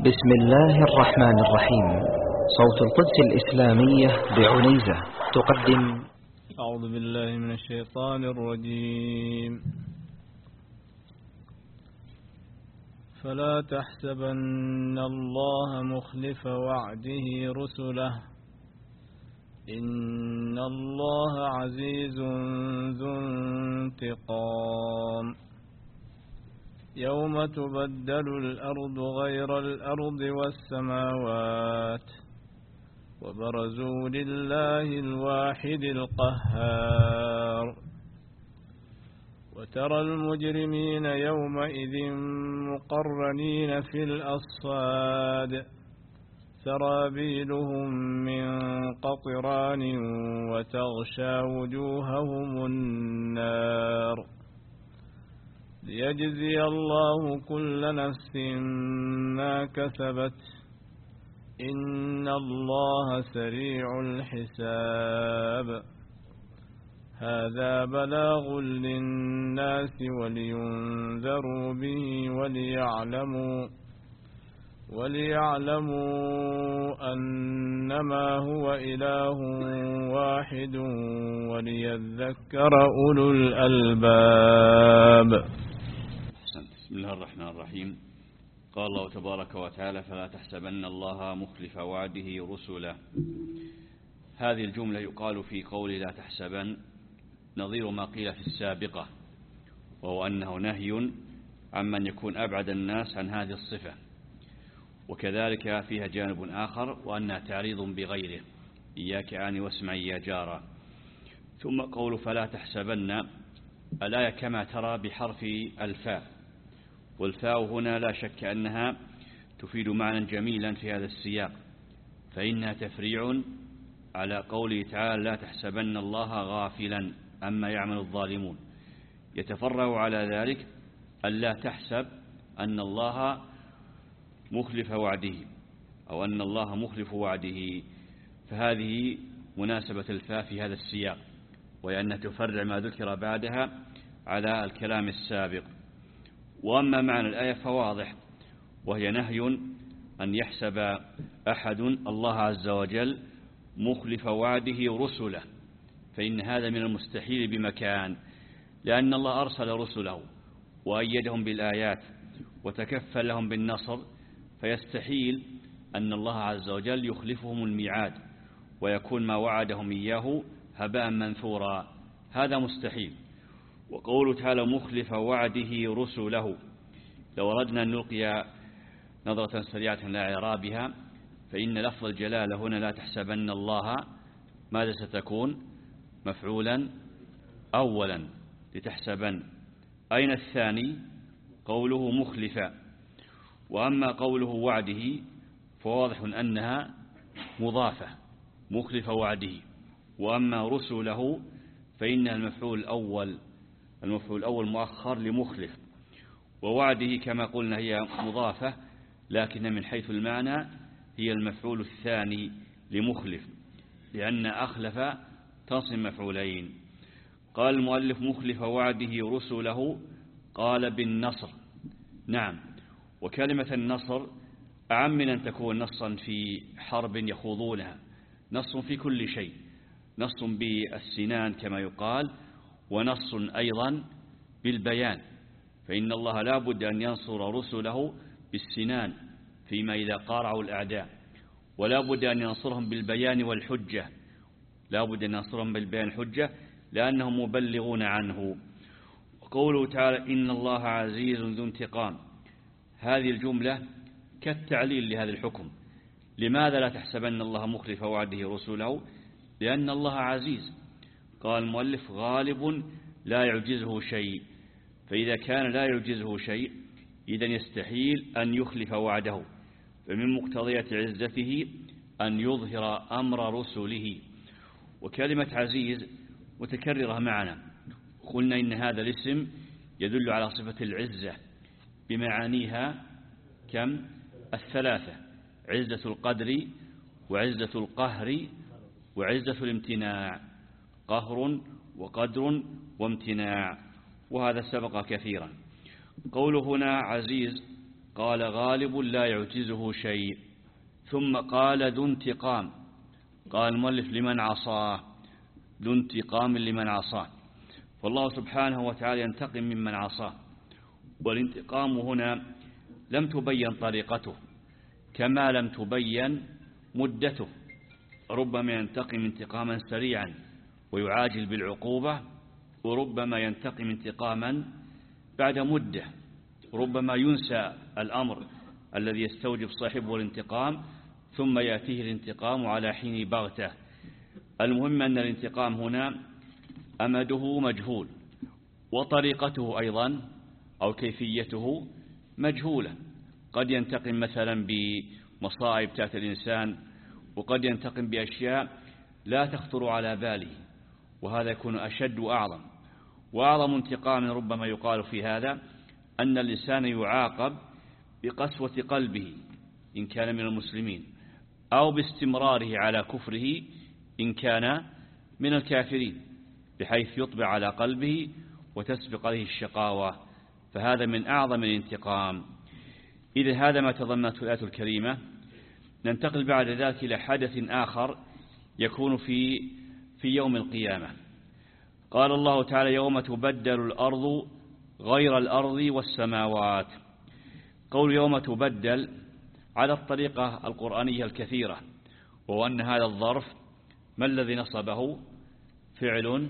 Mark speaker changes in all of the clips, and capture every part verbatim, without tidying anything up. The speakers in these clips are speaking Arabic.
Speaker 1: بسم الله الرحمن الرحيم. صوت القدس الإسلامية بعنيزة تقدم.
Speaker 2: أعوذ بالله من الشيطان الرجيم. فلا تحسبن الله مخلف وعده رسله إن الله عزيز ذو انتقام. يوم تبدل الأرض غير الأرض والسماوات وبرزوا لله الواحد القهار. وترى المجرمين يومئذ مقرنين في الأصفاد سرابيلهم من قطران وتغشى وجوههم النار ليجزي الله كل نفس ما كسبت إن الله سريع الحساب. هذا بلاغ للناس ولينذروا به وليعلموا وليعلموا أنما هو إله واحد وليذكر أولو الألباب.
Speaker 3: بسم الله الرحمن الرحيم. قال الله تبارك وتعالى: فلا تحسبن الله مخلف وعده رسله. هذه الجملة يقال في قول لا تحسبن نظير ما قيل في السابقة، وهو أنه نهي عمن يكون أبعد الناس عن هذه الصفة، وكذلك فيها جانب آخر وأنها تعريض بغيره: إياك آني واسمعي يا جارة. ثم قول فلا تحسبن الآية كما ترى بحرف الفاء، والفاء هنا لا شك أنها تفيد معنى جميلا في هذا السياق، فإنها تفريع على قوله تعالى: لا تحسبن الله غافلا أما يعمل الظالمون. يتفرع على ذلك ألا تحسب أن الله مخلف وعده أو أن الله مخلف وعده، فهذه مناسبة الفاء في هذا السياق، وأنها تفرع ما ذكر بعدها على الكلام السابق. وأما معنى الآية فواضح، وهي نهي أن يحسب أحد الله عز وجل مخلف وعده رسله، فإن هذا من المستحيل بمكان، لأن الله أرسل رسله وأيدهم بالآيات وتكفل لهم بالنصر، فيستحيل أن الله عز وجل يخلفهم الميعاد ويكون ما وعدهم إياه هباء منثورا، هذا مستحيل. وقوله تعالى مخلف وعده رسله، لو أردنا أن نلقي نظرة سريعة إلى إعرابها، فإن لفظ الجلالة هنا لا تحسبن الله ماذا ستكون؟ مفعولا أولا لتحسبن. أين الثاني؟ قوله مخلفا. وأما قوله وعده فواضح أنها مضافة، مخلف وعده. وأما رسله فإن المفعول الأول المفعول الأول مؤخر لمخلف، ووعده كما قلنا هي مضافة، لكن من حيث المعنى هي المفعول الثاني لمخلف، لأن أخلف تصم مفعولين. قال المؤلف مخلف وعده رسله، قال بالنصر. نعم، وكلمة النصر أعم من أن تكون نصا في حرب يخوضونها، نص في كل شيء، نص بالسنان كما يقال، ونص أيضا بالبيان، فإن الله لا بد أن ينصر رسله بالسنان فيما إذا قارعوا الأعداء، ولا بد أن ينصرهم بالبيان والحجة، لا بد أن ينصرهم بالبيان والحجة لأنهم مبلغون عنه. وقوله تعالى إن الله عزيز ذو انتقام، هذه الجملة كالتعليل لهذا الحكم. لماذا لا تحسبن الله مخلف وعده رسله؟ لأن الله عزيز. قال المؤلف غالب لا يعجزه شيء، فإذا كان لا يعجزه شيء إذن يستحيل أن يخلف وعده، فمن مقتضيات عزته أن يظهر أمر رسله. وكلمة عزيز متكررة معنا، قلنا إن هذا الاسم يدل على صفة العزة بمعانيها كم؟ الثلاثة: عزة القدر وعزة القهر وعزة الامتناع، قهر وقدر وامتناع، وهذا سبق كثيرا. قوله هنا عزيز قال غالب لا يعجزه شيء. ثم قال ذو انتقام، قال المؤلف لمن عصاه، ذو انتقام لمن عصاه. فالله سبحانه وتعالى ينتقم ممن عصاه، والانتقام هنا لم تبين طريقته كما لم تبين مدته. ربما ينتقم انتقاما سريعا ويعاجل بالعقوبة، وربما ينتقم انتقاما بعد مدة، ربما ينسى الأمر الذي يستوجب صاحبه الانتقام ثم يأتيه الانتقام على حين بغته. المهم أن الانتقام هنا أمده مجهول، وطريقته أيضا أو كيفيته مجهولة. قد ينتقم مثلا بمصائب تأتي الإنسان، وقد ينتقم بأشياء لا تخطر على باله، وهذا يكون أشد وأعظم. وأعظم انتقام ربما يقال في هذا أن الإنسان يعاقب بقسوة قلبه إن كان من المسلمين، أو باستمراره على كفره إن كان من الكافرين، بحيث يطبع على قلبه وتسبق عليه الشقاوة، فهذا من أعظم الانتقام. إذا هذا ما تضمنته الآية الكريمة. ننتقل بعد ذلك إلى حدث آخر يكون في في يوم القيامة. قال الله تعالى يوم تبدل الأرض غير الأرض والسماوات. قول يوم تبدل على الطريقة القرآنية الكثيرة، وهو أن هذا الظرف ما الذي نصبه؟ فعل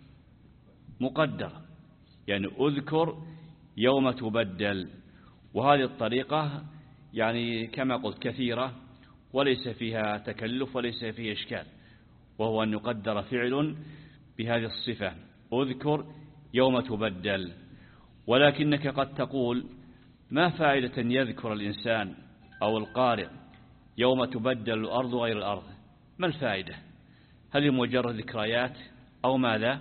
Speaker 3: مقدر، يعني أذكر يوم تبدل. وهذه الطريقة يعني كما قلت كثيرة وليس فيها تكلف وليس فيها إشكال، وهو أن يقدر فعل بهذه الصفة أذكر يوم تبدل. ولكنك قد تقول ما فائدة أن يذكر الإنسان أو القارئ يوم تبدل الأرض غير الأرض؟ ما الفائدة؟ هل هي مجرد ذكريات أو ماذا؟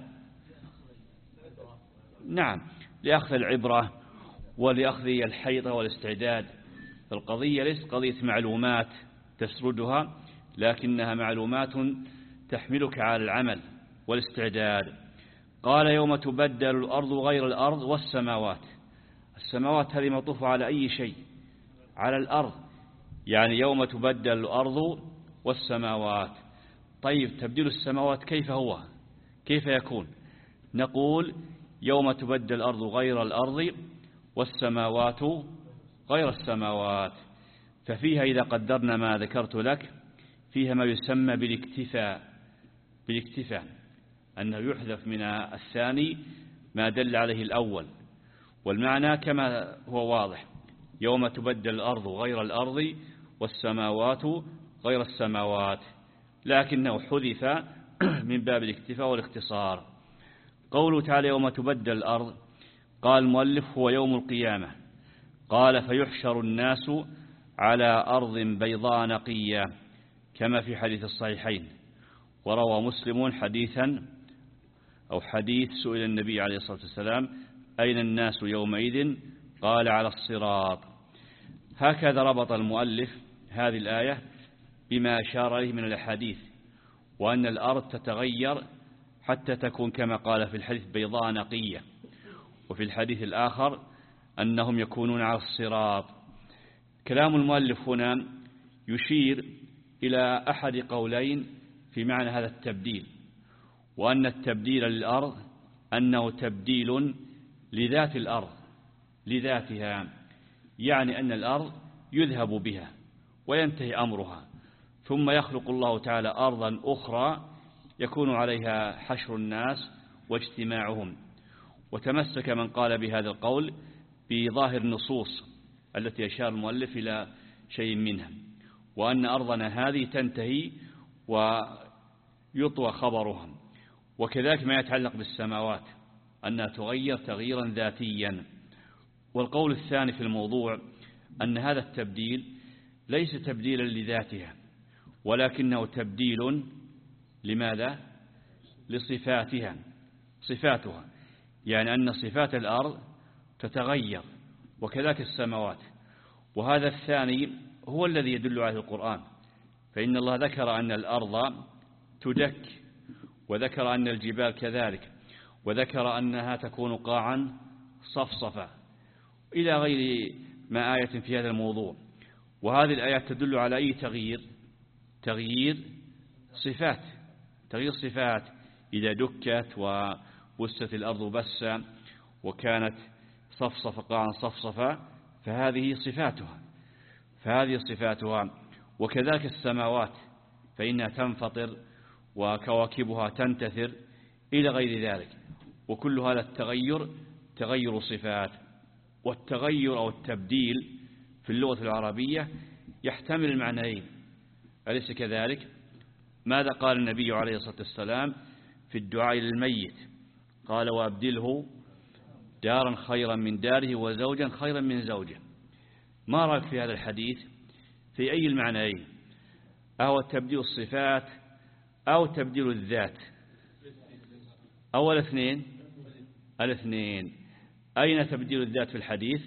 Speaker 3: نعم، لأخذ العبرة ولأخذ الحيطة والاستعداد. القضية ليست قضية معلومات تسردها، لكنها معلومات تحملك على العمل والاستعداد. قال يوم تبدل الأرض غير الأرض والسماوات. السماوات هذه معطوفة على أي شيء؟ على الأرض، يعني يوم تبدل الأرض والسماوات. طيب تبديل السماوات كيف هو؟ كيف يكون؟ نقول يوم تبدل الأرض غير الأرض والسماوات غير السماوات. ففيها إذا قدرنا ما ذكرت لك فيها ما يسمى بالاكتفاء، بالاكتفاء أنه يحذف من الثاني ما دل عليه الأول، والمعنى كما هو واضح يوم تبدل الأرض غير الأرض والسماوات غير السماوات، لكنه حذف من باب الاكتفاء والاختصار. قوله تعالى يوم تبدل الأرض، قال المؤلف هو يوم القيامة. قال فيحشر الناس على أرض بيضاء نقية كما في حديث الصحيحين. وروى مسلم حديثا أو حديث سئل النبي عليه الصلاة والسلام أين الناس يومئذ؟ قال على الصراط. هكذا ربط المؤلف هذه الآية بما أشار إليه من الأحاديث، وأن الأرض تتغير حتى تكون كما قال في الحديث بيضاء نقية، وفي الحديث الآخر أنهم يكونون على الصراط. كلام المؤلف هنا يشير إلى أحد قولين في معنى هذا التبديل، وأن التبديل للأرض أنه تبديل لذات الأرض لذاتها، يعني أن الأرض يذهب بها وينتهي أمرها، ثم يخلق الله تعالى أرضا أخرى يكون عليها حشر الناس واجتماعهم. وتمسك من قال بهذا القول بظاهر النصوص التي يشار المؤلف إلى شيء منها، وأن أرضنا هذه تنتهي ويطوى خبرها. وكذلك ما يتعلق بالسماوات أنها تغير تغييرا ذاتيا. والقول الثاني في الموضوع أن هذا التبديل ليس تبديلا لذاتها، ولكنه تبديل لماذا؟ لصفاتها صفاتها، يعني أن صفات الأرض تتغير وكذلك السماوات. وهذا الثاني هو الذي يدل عليه القرآن، فإن الله ذكر أن الأرض تدك، وذكر أن الجبال كذلك، وذكر أنها تكون قاعا صفصفا إلى غير ما آية في هذا الموضوع. وهذه الآيات تدل على أي تغيير؟ تغيير صفات، تغيير صفات. إذا دكت وبست الأرض بسا وكانت صفصف قاعا صفصفا فهذه صفاتها، فهذه صفاتها. وكذلك السماوات فإنها تنفطر وكواكبها تنتثر إلى غير ذلك. وكل هذا التغير تغير صفات. والتغير أو التبديل في اللغة العربية يحتمل المعنيين، أليس كذلك؟ ماذا قال النبي عليه الصلاة والسلام في الدعاء للميت؟ قال: وأبدله دارا خيرا من داره وزوجا خيرا من زوجه. ما رأيك في هذا الحديث؟ في أي المعنيين؟ أو تبديل الصفات أو تبديل الذات؟ أو الاثنين؟ الاثنين. أين تبديل الذات في الحديث؟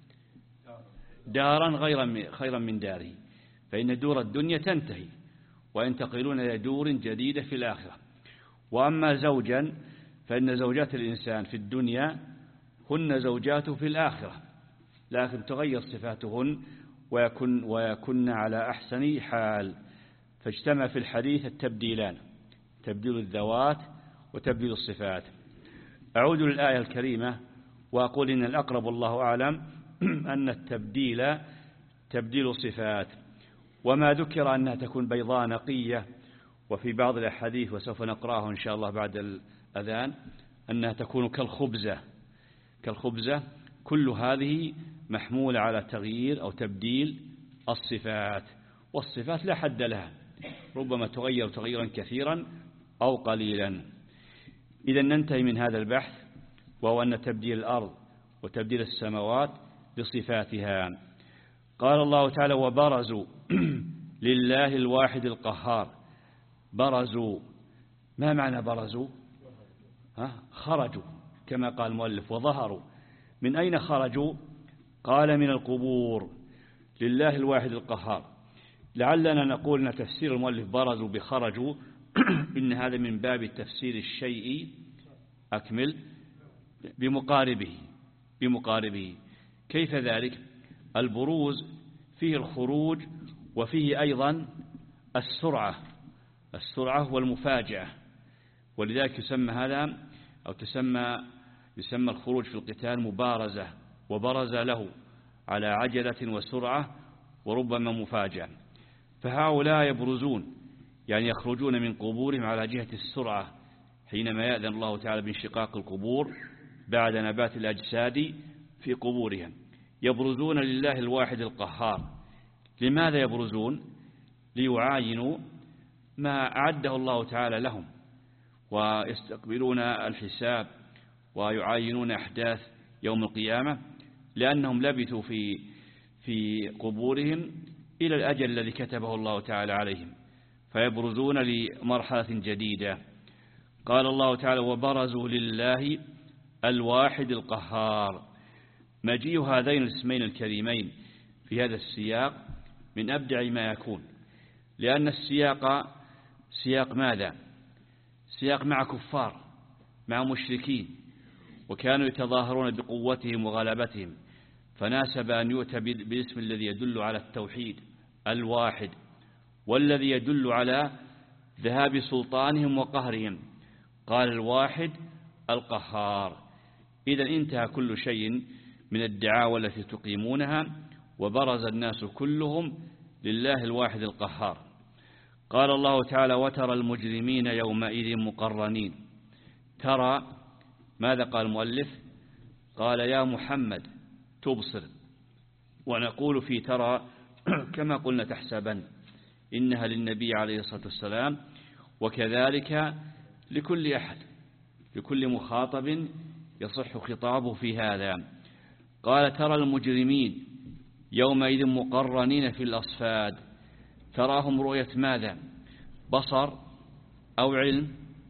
Speaker 3: دارا خيرا من داره، فإن دور الدنيا تنتهي وينتقلون إلى دور جديدة في الآخرة. وأما زوجا فإن زوجات الإنسان في الدنيا هن زوجاته في الآخرة، لكن تغير صفاتهن ويكن, ويكن على أحسن حال. فاجتمع في الحديث التبديلان، تبديل الذوات وتبديل الصفات. أعود للآية الكريمة وأقول إن الأقرب والله أعلم أن التبديل تبديل صفات. وما ذكر أنها تكون بيضاء نقية، وفي بعض الأحاديث وسوف نقرأه إن شاء الله بعد الأذان أنها تكون كالخبزة كالخبزة كل هذه محمولة على تغيير أو تبديل الصفات. والصفات لا حد لها، ربما تغير تغييرا كثيرا أو قليلا. إذا ننتهي من هذا البحث، وهو أن تبديل الأرض وتبديل السماوات بصفاتها. قال الله تعالى: وبرزوا لله الواحد القهار. برزوا، ما معنى برزوا؟ ها؟ خرجوا كما قال المؤلف، وظهروا. من أين خرجوا؟ قال: من القبور. لله الواحد القهار. لعلنا نقول أن تفسير المؤلف برزوا بخرجوا إن هذا من باب تفسير الشيء أكمل بمقاربه بمقاربه كيف ذلك؟ البروز فيه الخروج وفيه أيضا السرعة السرعة والمفاجأة، ولذلك يسمى هذا أو تسمى يسمى الخروج في القتال مبارزة، وبرز له على عجلة وسرعة وربما مفاجأة. فهؤلاء يبرزون يعني يخرجون من قبورهم على جهة السرعة حينما يأذن الله تعالى بانشقاق القبور بعد نبات الأجساد في قبورهم. يبرزون لله الواحد القهار. لماذا يبرزون؟ ليعاينوا ما أعده الله تعالى لهم، ويستقبلون الحساب ويعاينون أحداث يوم القيامة، لأنهم لبثوا في في قبورهم إلى الأجل الذي كتبه الله تعالى عليهم، فيبرزون لمرحلة جديدة. قال الله تعالى: وبرزوا لله الواحد القهار. مجيء هذين الاسمين الكريمين في هذا السياق من أبدع ما يكون، لأن السياق سياق ماذا؟ سياق مع كفار، مع مشركين، وكانوا يتظاهرون بقوتهم وغلبتهم، فناسب أن يؤتى بالاسم الذي يدل على التوحيد الواحد، والذي يدل على ذهاب سلطانهم وقهرهم. قال: الواحد القهار. إذا انتهى كل شيء من الدعاوى التي تقيمونها، وبرز الناس كلهم لله الواحد القهار. قال الله تعالى: وترى المجرمين يومئذ مقرنين. ترى، ماذا قال المؤلف؟ قال: يا محمد تبصر. ونقول في ترى كما قلنا تحسبن، إنها للنبي عليه الصلاة والسلام، وكذلك لكل أحد، لكل مخاطب يصح خطابه في هذا. قال: ترى المجرمين يومئذ مقرنين في الأصفاد. تراهم رؤية ماذا؟ بصر أو علم؟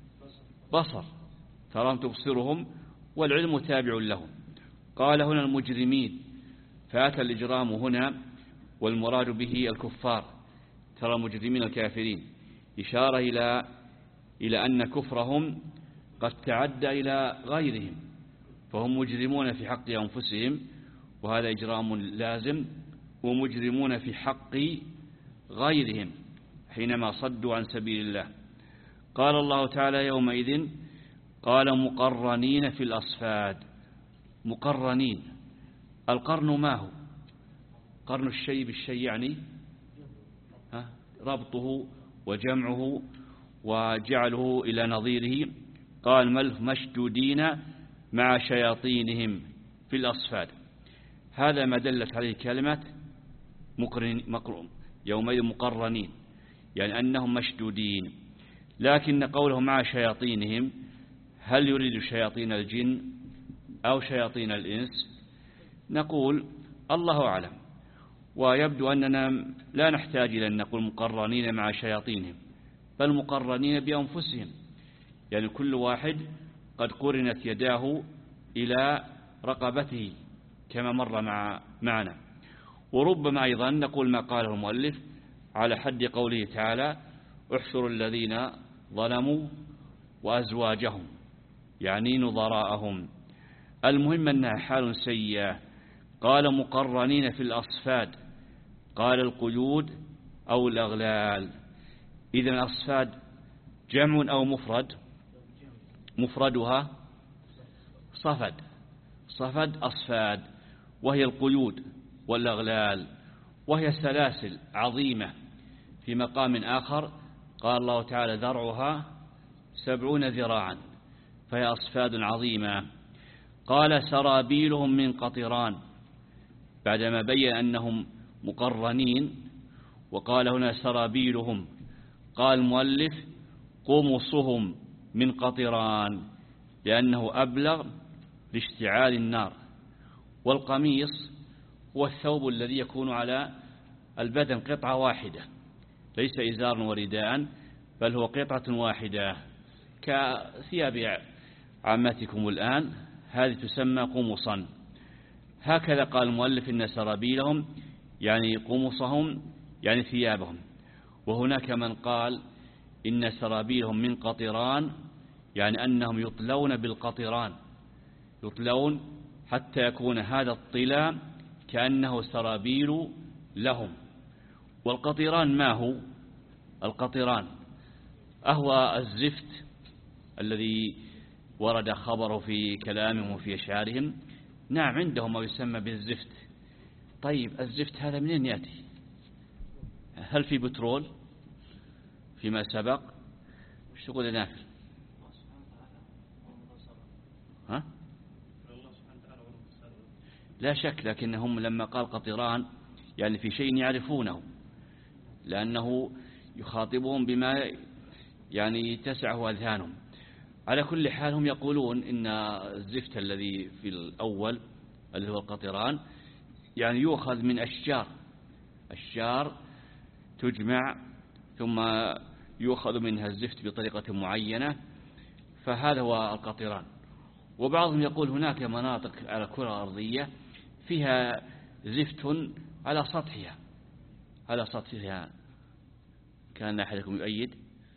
Speaker 3: بصر. تراهم تبصرهم والعلم تابع لهم. قال هنا المجرمين، فأتى الإجرام هنا والمراد به الكفار. ترى المجرمين الكافرين، إشارة إلى إلى أن كفرهم قد تعدى إلى غيرهم، فهم مجرمون في حق أنفسهم وهذا إجرام لازم، ومجرمون في حق غيرهم حينما صدوا عن سبيل الله. قال الله تعالى يومئذ قال مقرنين في الأصفاد. مقرنين، القرن ما هو؟ قرن الشيء بالشيء يعني ها ربطه وجمعه وجعله إلى نظيره. قال ملف مشدودين مع شياطينهم في الأصفاد. هذا ما دلت عليه كلمة مقرن يومئذ مقرنين، يعني أنهم مشدودين. لكن قوله مع شياطينهم هل يريد شياطين الجن أو شياطين الإنس؟ نقول الله أعلم، ويبدو أننا لا نحتاج إلى أن نقول مقرنين مع شياطينهم، بل مقرنين بأنفسهم، يعني كل واحد قد قرنت يداه إلى رقبته كما مر مع معنا. وربما أيضا نقول ما قاله المؤلف على حد قوله تعالى احشروا الذين ظلموا وأزواجهم، يعني نظراءهم. المهم أنها حال سيئة. قال مقرنين في الأصفاد، قال القيود أو الأغلال. إذن الأصفاد جمع أو مفرد؟ مفردها صفد، صفد أصفاد، وهي القيود والأغلال، وهي سلاسل عظيمة. في مقام آخر قال الله تعالى ذرعها سبعون ذراعا، فهي أصفاد عظيمة. قال سرابيلهم من قطران، بعدما بين أنهم مقرنين وقال هنا سرابيلهم، قال المؤلف قمصهم من قطران، لأنه أبلغ لاشتعال النار. والقميص هو الثوب الذي يكون على البدن قطعة واحدة، ليس إزار ورداء، بل هو قطعة واحدة كثياب عامتكم الآن، هذه تسمى قمصا. هكذا قال المؤلف إن سرابيلهم يعني قمصهم يعني ثيابهم. وهناك من قال إن سرابيلهم من قطران، يعني أنهم يطلون بالقطران، يطلون حتى يكون هذا الطلاء كأنه سرابيل لهم. والقطران ما هو؟ القطران أهو الزفت الذي ورد خبره في كلامهم وفي أشعارهم. نعم عندهم ما يسمى بالزفت. طيب الزفت هذا منين يأتي؟ هل في بترول فيما سبق؟ ايش تقول نافل؟ ها؟ لا شك، لكنهم لما قال قطران يعني في شيء يعرفونه، لأنه يخاطبهم بما يعني تسعه أذهانهم. على كل حال هم يقولون إن الزفت الذي في الأول اللي هو القطران يعني يؤخذ من أشجار، أشجار تجمع ثم يؤخذ منها الزفت بطريقة معينة، فهذا هو القطران. وبعضهم يقول هناك مناطق على الكرة الأرضية فيها زفت على سطحها، على سطحها. كان أحدكم يؤيد؟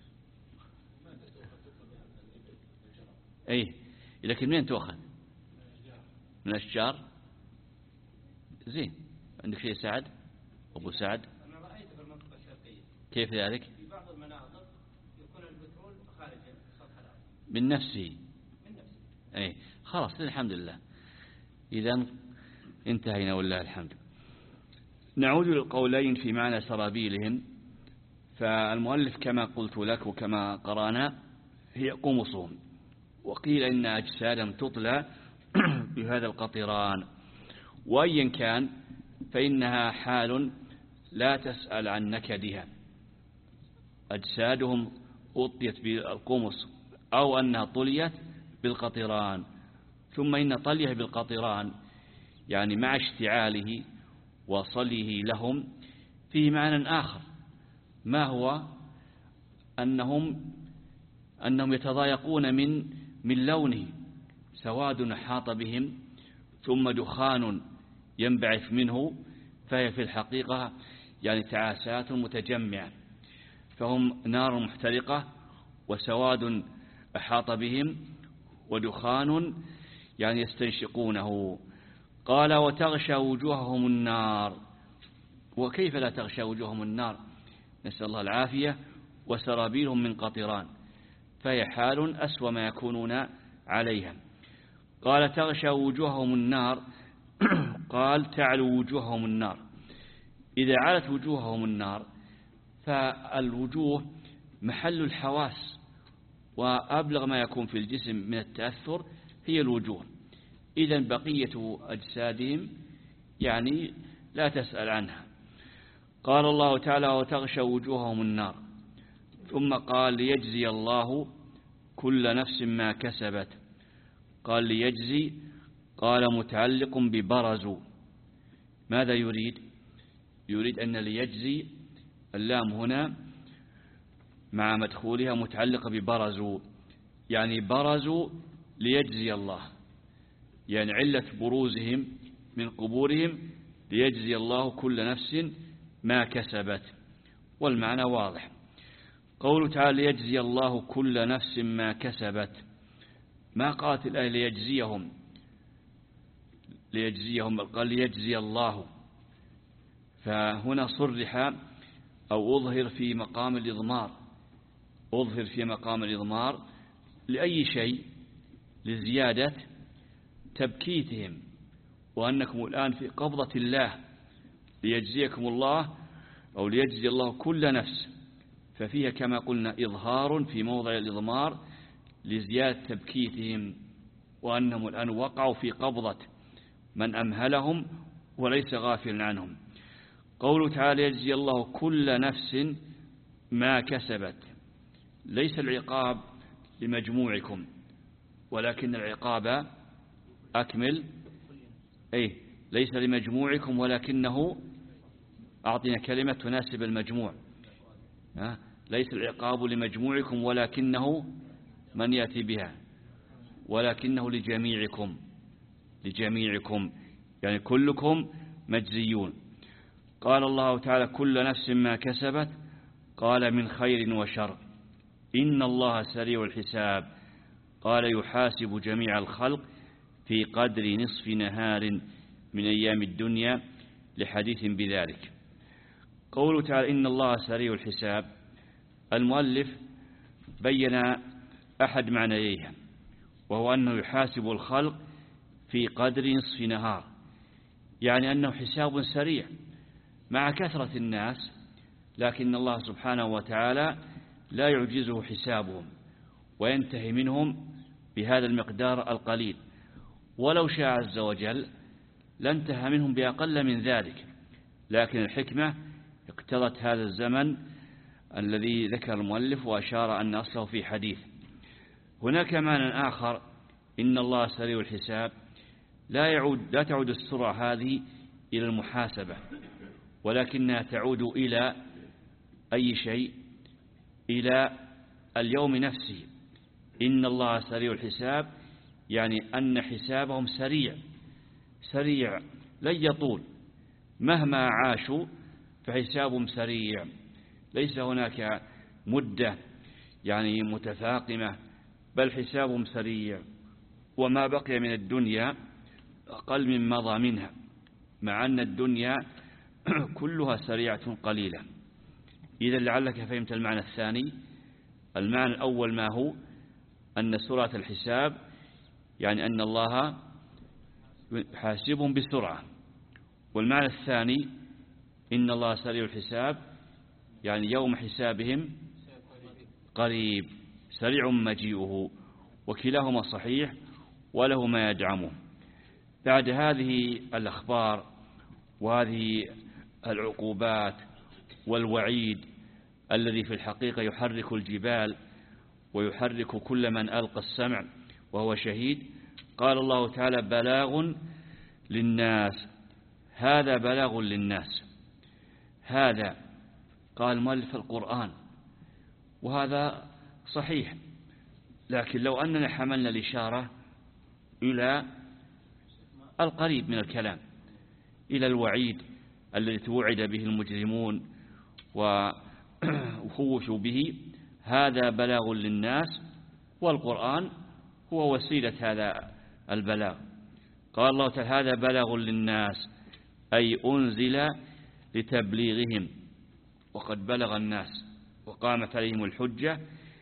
Speaker 3: أي، لكن منين تؤخذ؟ من الأشجار. زين، عندك شيء سعد؟ أبو سعد؟
Speaker 4: أنا رأيت في المنطقة الشرقية.
Speaker 3: كيف ذلك؟
Speaker 4: في بعض المناطق يكون البترول خارج سطح الأرض
Speaker 3: من نفسه.
Speaker 4: من نفسه.
Speaker 3: أي خلاص الحمد لله، إذا انتهينا والله الحمد. نعود للقولين في معنى سرابيلهم. فالمؤلف كما قلت لك وكما قرانا هي قمصهم، وقيل إن أجسادهم تطلى بهذا القطران. وأيا كان فإنها حال لا تسأل عن نكدها. أجسادهم أطيت بالقمص أو أنها طليت بالقطران. ثم إن طليه بالقطران يعني مع اشتعاله وصله لهم فيه معنى آخر، ما هو؟ أنهم أنهم يتضايقون من من لونه، سواد حاط بهم ثم دخان ينبعث منه، فهي في الحقيقة يعني تعاسات متجمعة. فهم نار محترقة وسواد أحاط بهم ودخان يعني يستنشقونه. قال وتغشى وجوههم النار. وكيف لا تغشى وجوههم النار؟ نسأل الله العافية. وسرابيلهم من قطران فهي حال أسوأ ما يكونون عليها. قال تغشى وجوههم النار، قال تعلو وجوههم النار. إذا علت وجوههم النار فالوجوه محل الحواس، وأبلغ ما يكون في الجسم من التأثر هي الوجوه. إذن بقية أجسادهم يعني لا تسأل عنها. قال الله تعالى وتغشى وجوههم النار، ثم قال ليجزي الله كل نفس ما كسبت. قال ليجزي، قال متعلق ببرزوا. ماذا يريد؟ يريد أن ليجزي اللام هنا مع مدخولها متعلقة ببرزوا، يعني برزوا ليجزي الله، يعني علة بروزهم من قبورهم ليجزي الله كل نفس ما كسبت. والمعنى واضح. قوله تعالى ليجزي الله كل نفس ما كسبت، ما قالت الآية ليجزيهم ليجزيهم قال ليجزي الله، فهنا صرح أو أظهر في مقام الإضمار، أظهر في مقام الإضمار لأي شيء؟ لزيادة تبكيتهم، وأنكم الآن في قبضة الله، ليجزيكم الله أو ليجزي الله كل نفس، ففيها كما قلنا إظهار في موضع الإضمار لزيادة تبكيتهم، وأنهم الآن وقعوا في قبضة من أمهلهم وليس غافلا عنهم. قوله تعالى يجزي الله كل نفس ما كسبت، ليس العقاب لمجموعكم، ولكن العقاب أكمل أي ليس لمجموعكم ولكنه، أعطينا كلمة تناسب المجموع، أه؟ ليس العقاب لمجموعكم ولكنه من يأتي بها، ولكنه لجميعكم، لجميعكم يعني كلكم مجزيون. قال الله تعالى كل نفس ما كسبت، قال من خير وشر إن الله سريع الحساب. قال يحاسب جميع الخلق في قدر نصف نهار من أيام الدنيا، لحديث بذلك. قوله تعالى إن الله سريع الحساب، المؤلف بين أحد معنيها، وهو أنه يحاسب الخلق في قدر نصف نهار، يعني أنه حساب سريع مع كثرة الناس، لكن الله سبحانه وتعالى لا يعجزه حسابهم وينتهي منهم بهذا المقدار القليل، ولو شاء عز وجل لانتهى منهم بأقل من ذلك، لكن الحكمة اقتضت هذا الزمن الذي ذكر المؤلف وأشار أن أصله في حديث. هناك معنى آخر إن الله سريع الحساب، لا يعود لا تعود السرعة هذه إلى المحاسبة، ولكنها تعود إلى أي شيء؟ إلى اليوم نفسه. إن الله سريع الحساب يعني أن حسابهم سريع سريع لن يطول، مهما عاشوا فحسابهم سريع، ليس هناك مدة يعني متفاقمة، بل حسابهم سريع، وما بقي من الدنيا أقل من مضى منها، مع أن الدنيا كلها سريعة قليلة. إذا لعلك فهمت المعنى الثاني. المعنى الأول ما هو؟ أن سرعة الحساب يعني أن الله يحاسبهم بسرعة، والمعنى الثاني إن الله سريع الحساب يعني يوم حسابهم قريب، سريع مجيئه، وكلاهما صحيح وله ما يدعمه. بعد هذه الأخبار وهذه العقوبات والوعيد الذي في الحقيقة يحرك الجبال ويحرك كل من ألقى السمع وهو شهيد، قال الله تعالى بلاغ للناس. هذا بلاغ للناس، هذا قال مؤلف القرآن، وهذا صحيح، لكن لو أننا حملنا الإشارة إلى القريب من الكلام، إلى الوعيد الذي توعد به المجرمون وخوفوا به، هذا بلاغ للناس، والقرآن هو وسيلة هذا البلاغ. قال الله تعالى هذا بلاغ للناس أي أنزل لتبليغهم، وقد بلغ الناس وقامت عليهم الحجة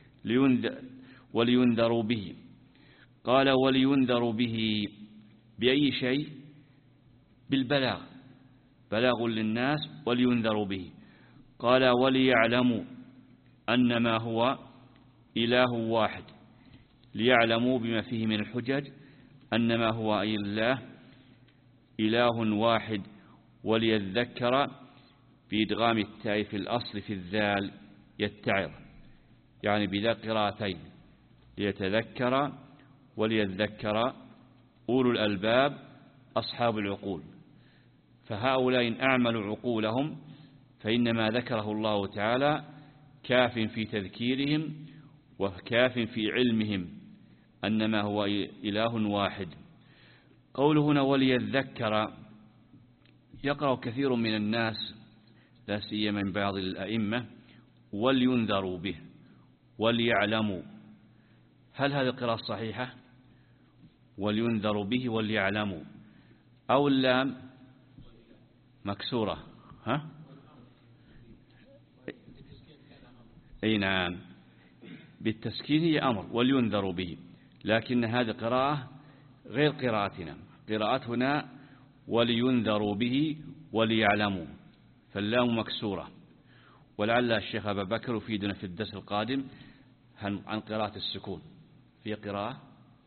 Speaker 3: ولينذروا به. قال ولينذروا به بأي شيء؟ بالبلاغ، بلاغ للناس ولينذروا به. قال وليعلموا أنما هو إله واحد، ليعلموا بما فيه من الحجج أنما هو أي الله إله واحد، وليذكر بإدغام التاء في الأصل في الذال يتعظ، يعني بذا قراءتين، ليتذكر وليذكر أولو الألباب أصحاب العقول. فهؤلاء إن أعملوا عقولهم فإنما ذكره الله تعالى كاف في تذكيرهم وكاف في علمهم أنما هو إله واحد. قوله هنا وليذكر، يقرأ كثير من الناس لا سيما من بعض الأئمة ولينذروا به وليعلموا. هل هذه القراءة صحيحة؟ ولينذروا به وليعلموا، أو اللام مكسورة؟ ها؟ أي نعم، بالتسكين هي أمر ولينذروا به، لكن هذه قراءة غير قراءتنا. قراءتنا ولينذروا به وليعلموا، فاللام مكسورة. ولعل الشيخ أبا بكر يفيدنا في الدرس القادم عن قراءة السكون. في قراءة؟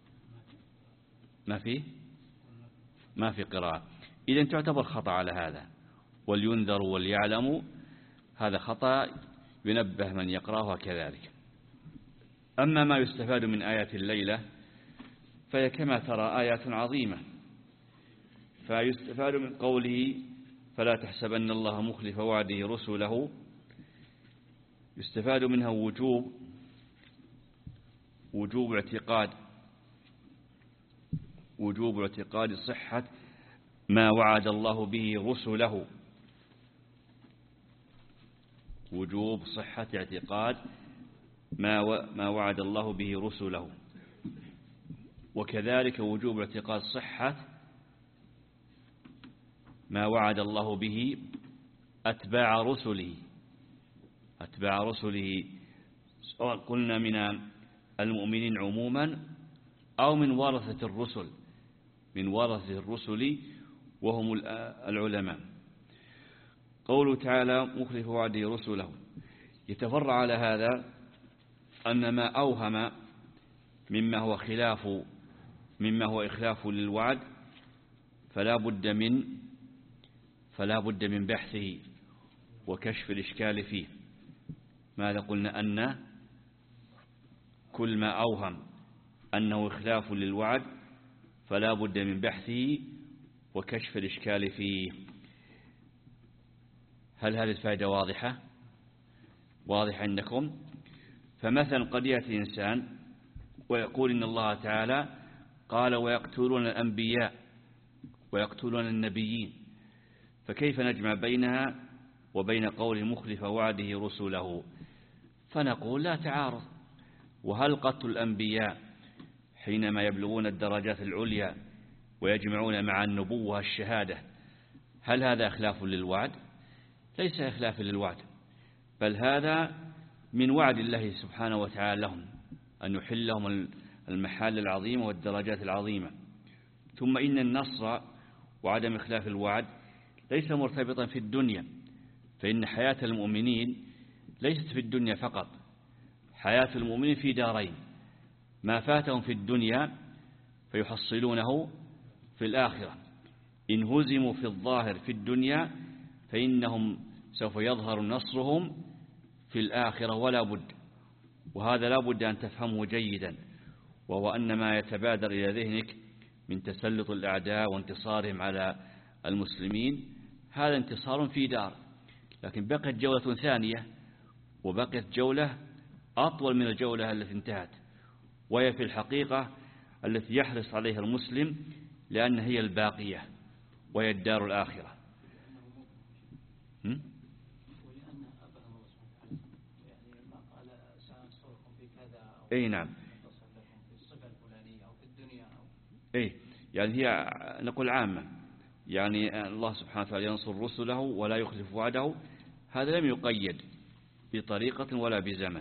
Speaker 3: ما في؟ ما في قراءة. إذن تعتبر خطأ على هذا، ولينذروا وليعلموا، هذا خطأ ينبه من يقرأها كذلك. أما ما يستفاد من آيات الليلة فهي كما ترى آيات عظيمة. فيستفاد من قوله فلا تحسبن الله مخلف وعده رسله، يستفاد منها وجوب وجوب اعتقاد وجوب اعتقاد صحة ما وعد الله به رسله، وجوب صحة اعتقاد ما ما وعد الله به رسله، وكذلك وجوب اعتقاد صحة ما وعد الله به أتباع رسله أتباع رسله سواء قلنا من المؤمنين عموما أو من ورثة الرسل من ورثة الرسل وهم العلماء. قوله تعالى مخلف وعده رسله، يتفرع على هذا أن ما أوهم مما هو خلاف مما هو إخلاف للوعد فلا بد من فلا بد من بحثه وكشف الإشكال فيه. ماذا قلنا؟ أن كل ما أوهم أنه إخلاف للوعد فلا بد من بحثه وكشف الإشكال فيه. هل هذه الفائدة واضحة واضحة عندكم؟ فمثلا قد يأتي إنسان ويقول إن الله تعالى قال ويقتلون الأنبياء ويقتلون النبيين، فكيف نجمع بينها وبين قول مخلف وعده رسله؟ فنقول لا تعارض. وهل قتل الأنبياء حينما يبلغون الدرجات العليا ويجمعون مع النبوة الشهادة هل هذا إخلاف للوعد؟ ليس إخلاف للوعد، بل هذا من وعد الله سبحانه وتعالى لهم أن يحل لهم المحال العظيمة والدرجات العظيمة. ثم إن النصر وعدم إخلاف الوعد ليس مرتبطا في الدنيا، فإن حياة المؤمنين ليست في الدنيا فقط، حياة المؤمنين في دارين، ما فاتهم في الدنيا فيحصلونه في الآخرة. إن هزموا في الظاهر في الدنيا فإنهم سوف يظهر نصرهم في الآخرة ولا بد. وهذا لا بد أن تفهمه جيدا، وهو أن ما يتبادر إلى ذهنك من تسلط الأعداء وانتصارهم على المسلمين هذا انتصار في دار، لكن بقيت جولة ثانية وبقيت جولة أطول من الجولة التي انتهت، وهي في الحقيقة التي يحرص عليها المسلم لأن هي الباقية وهي الدار الآخرة. أي نعم. أي يعني هي نقول عامة، يعني الله سبحانه وتعالى ينصر رسله ولا يخلف وعده، هذا لم يقيد بطريقة ولا بزمن.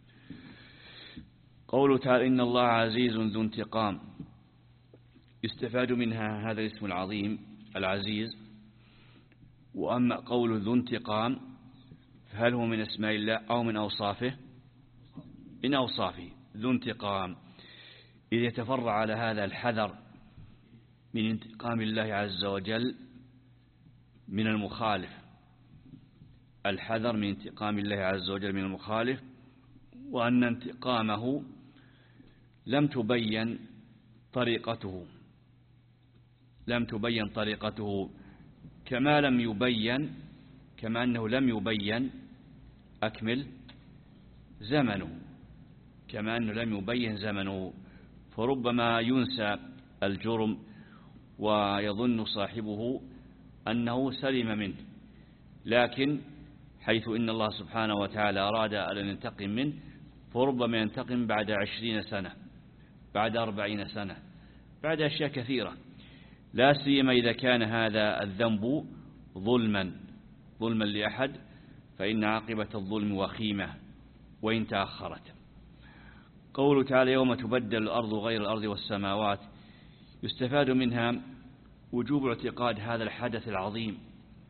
Speaker 3: قوله تعالى إن الله عزيز ذو انتقام، يستفاد منها هذا الاسم العظيم العزيز. وأما قول ذو انتقام فهل هو من اسماء الله أو من أوصافه؟ من أوصافه ذو انتقام، إذ يتفرع على هذا الحذر من انتقام الله عز وجل من المخالف، الحذر من انتقام الله عز وجل من المخالف، وأن انتقامه لم تبين طريقته لم تبين طريقته كما لم يبين كما أنه لم يبين أكمل زمنه كما أنه لم يبين زمنه فربما ينسى الجرم ويظن صاحبه أنه سلم منه، لكن حيث إن الله سبحانه وتعالى أراد أن ينتقم منه فربما ينتقم بعد عشرين سنة، بعد أربعين سنة، بعد أشياء كثيرة، لا سيما إذا كان هذا الذنب ظلما ظلما لأحد، فإن عاقبة الظلم وخيمة وإن تأخرت. قوله تعالى يوم تبدل الأرض غير الأرض والسماوات، يستفاد منها وجوب اعتقاد هذا الحدث العظيم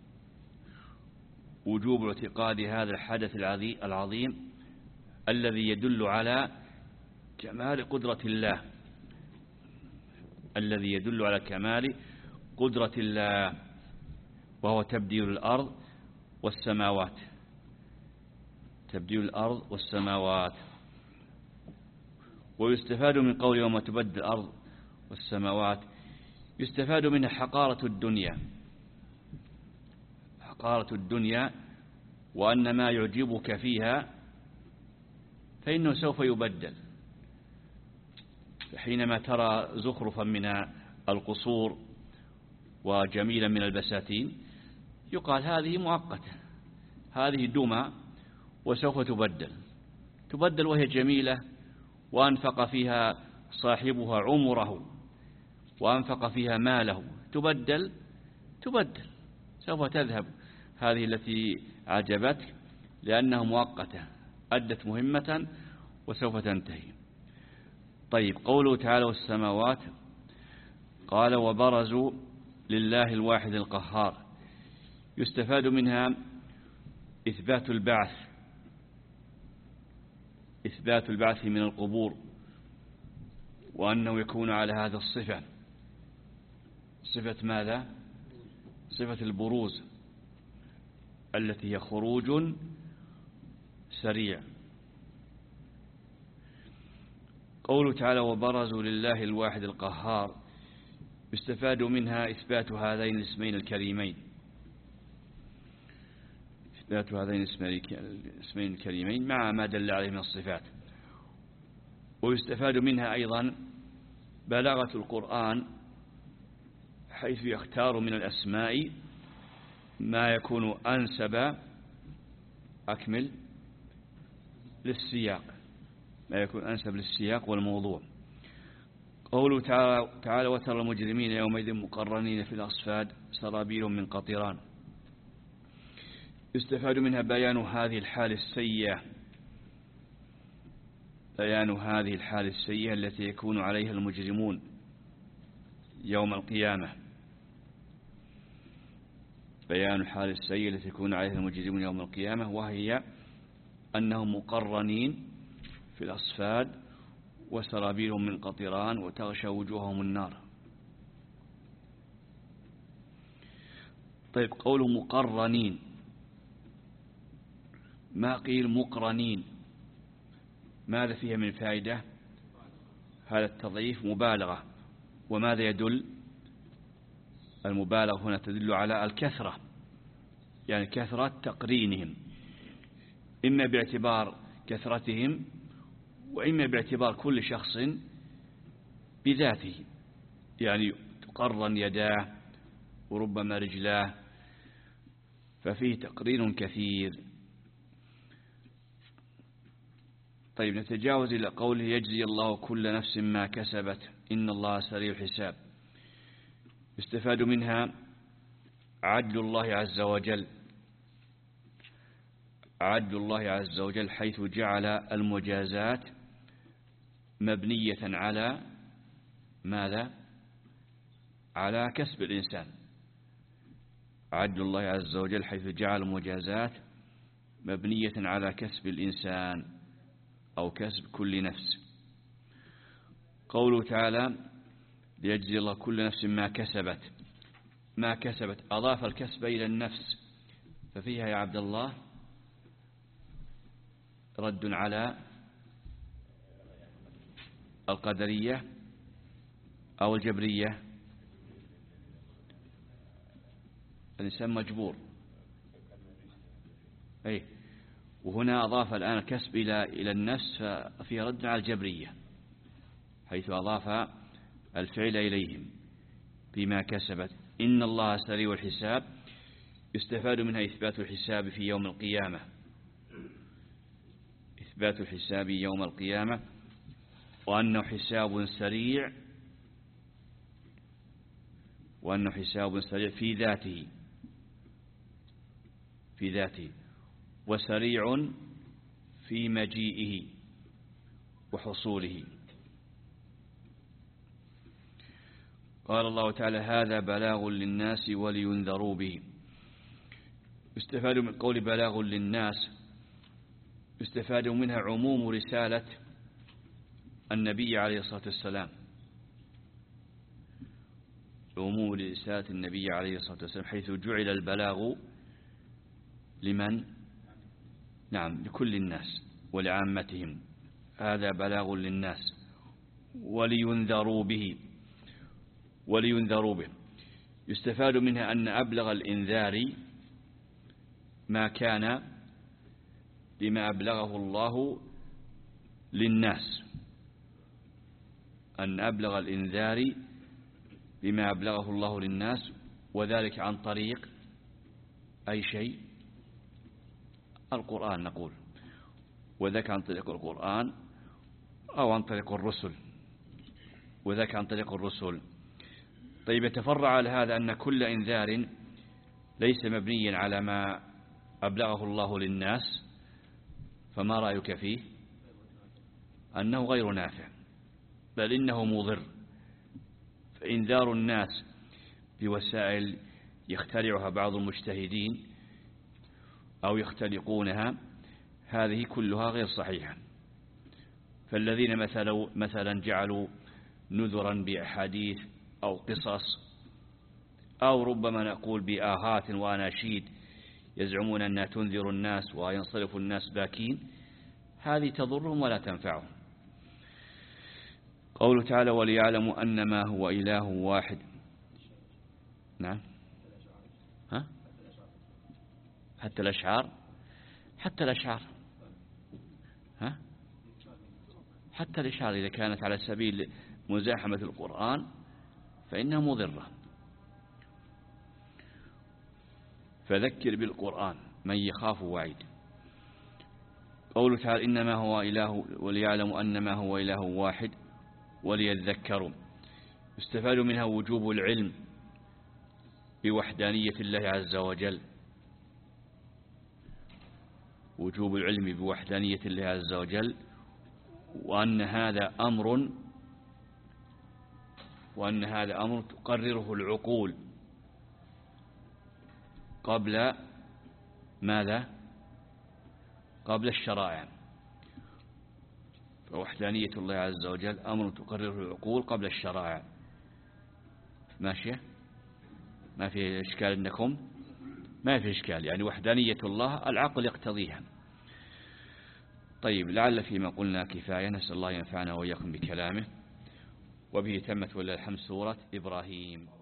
Speaker 3: وجوب اعتقاد هذا الحدث العظيم الذي يدل على كمال قدرة الله الذي يدل على كمال قدرة الله وهو تبديل الأرض والسماوات تبديل الأرض والسماوات. ويستفاد من قول يوم تبدل الأرض والسماوات، يستفاد منها حقارة الدنيا حقارة الدنيا وأن ما يعجبك فيها فإنه سوف يبدل. حينما ترى زخرفا من القصور وجميلا من البساتين يقال هذه مؤقتة، هذه دمى وسوف تبدل تبدل وهي جميلة وأنفق فيها صاحبها عمره وأنفق فيها ماله، تبدل تبدل سوف تذهب هذه التي عجبتك لأنها مؤقتة أدت مهمة وسوف تنتهي. طيب قوله تعالى والسماوات، قال وبرزوا لله الواحد القهار، يستفاد منها إثبات البعث إثبات البعث من القبور، وأنه يكون على هذا الصفة صفة ماذا؟ صفة البروز التي هي خروج سريع. قوله تعالى وبرزوا لله الواحد القهار، يستفاد منها إثبات هذين الاسمين الكريمين إثبات هذين الاسمين الكريمين مع ما دل عليه من الصفات. ويستفاد منها أيضا بلاغة القرآن حيث يختار من الأسماء ما يكون أنسب أكمل للسياق ما يكون أنسب للسياق والموضوع. قوله تعالى وترى المجرمين يومئذ مقرنين في الأصفاد سرابيل من قطران، يستفاد منها بيان هذه الحال السيئة بيان هذه الحال السيئة التي يكون عليها المجرمون يوم القيامة بيان الحال السيئة التي يكون عليها المجرمون يوم القيامة، وهي أنهم مقرنين في الأصفاد وسرابيل من قطران وتغشى وجوههم النار. طيب قوله مقرنين، ما قيل مقرنين، ماذا فيها من فائدة؟ هذا التضعيف مبالغة، وماذا يدل؟ المبالغة هنا تدل على الكثرة، يعني كثرة تقرينهم، إما باعتبار كثرتهم وإما باعتبار كل شخص بذاته، يعني تقرن يداه وربما رجلاه، ففيه تقرين كثير. طيب نتجاوز إلى قوله يجزي الله كل نفس ما كسبت إن الله سريع الحساب، يستفاد منها عدل الله عز وجل عدل الله عز وجل حيث جعل المجازات مبنية على ماذا؟ على كسب الإنسان. عدل الله عز وجل حيث جعل المجازات مبنية على كسب الإنسان أو كسب كل نفس. قوله تعالى ليجزي الله كل نفس ما كسبت ما كسبت أضاف الكسب إلى النفس، ففيها يا عبد الله رد على القدرية أو الجبرية. الإنسان مجبور، أي وهنا أضاف الآن الكسب إلى إلى النفس، ففيها رد على الجبرية حيث أضاف الفعل إليهم بما كسبت. إن الله سريع الحساب، يستفاد منها إثبات الحساب في يوم القيامة، إثبات الحساب يوم القيامة، وأنه حساب سريع وأنه حساب سريع في ذاته في ذاته وسريع في مجيئه وحصوله. قال الله تعالى هذا بلاغ للناس ولينذروا به. يستفاد من قول بلاغ للناس، يستفاد منها عموم رسالة النبي عليه الصلاة والسلام، عموم رسالة النبي عليه الصلاة والسلام حيث جعل البلاغ لمن؟ نعم لكل الناس ولعامتهم. هذا بلاغ للناس ولينذروا به ولينذروا به. يستفاد منها أن أبلغ الإنذار ما كان بما أبلغه الله للناس، أن أبلغ الإنذار بما أبلغه الله للناس، وذلك عن طريق أي شيء؟ القرآن نقول، وذاك عن طريق القرآن أو عن طريق الرسل، وذاك عن طريق الرسل. طيب يتفرع على هذا أن كل إنذار ليس مبنيا على ما أبلغه الله للناس، فما رأيك فيه؟ أنه غير نافع، بل إنه مضر. فإنذار الناس بوسائل يخترعها بعض المجتهدين أو يختلقونها هذه كلها غير صحيحة. فالذين مثلا مثلا جعلوا نذرا بأحاديث أو قصص أو ربما نقول بآهات وأناشيد يزعمون أنها تنذر الناس وينصرف الناس باكين، هذه تضرهم ولا تنفعهم. قوله تعالى وليعلموا أنما هو إله واحد. نعم ها؟ حتى الأشعار حتى الأشعار ها؟ حتى الأشعار إذا كانت على سبيل مزاحمة القرآن فإنها مضرة. فذكر بالقرآن من يخاف وعيد. قوله تعالى إنما هو إله وليعلموا أنما هو إله واحد وليذكروا. يستفاد منها وجوب العلم بوحدانية الله عز وجل، وجوب العلم بوحدانية الله عز وجل، وأن هذا أمر وأن هذا أمر تقرره العقول قبل ماذا؟ قبل الشرائع. فوحدانية الله عز وجل أمر تقرره العقول قبل الشرائع. ماشية؟ ما في إشكال عندكم؟ ما في إشكال، يعني وحدانية الله العقل يقتضيها. طيب لعل فيما قلنا كفاية، نسأل الله ينفعنا وإياكم بكلامه. وبه تمت ولله الحمد سورة إبراهيم.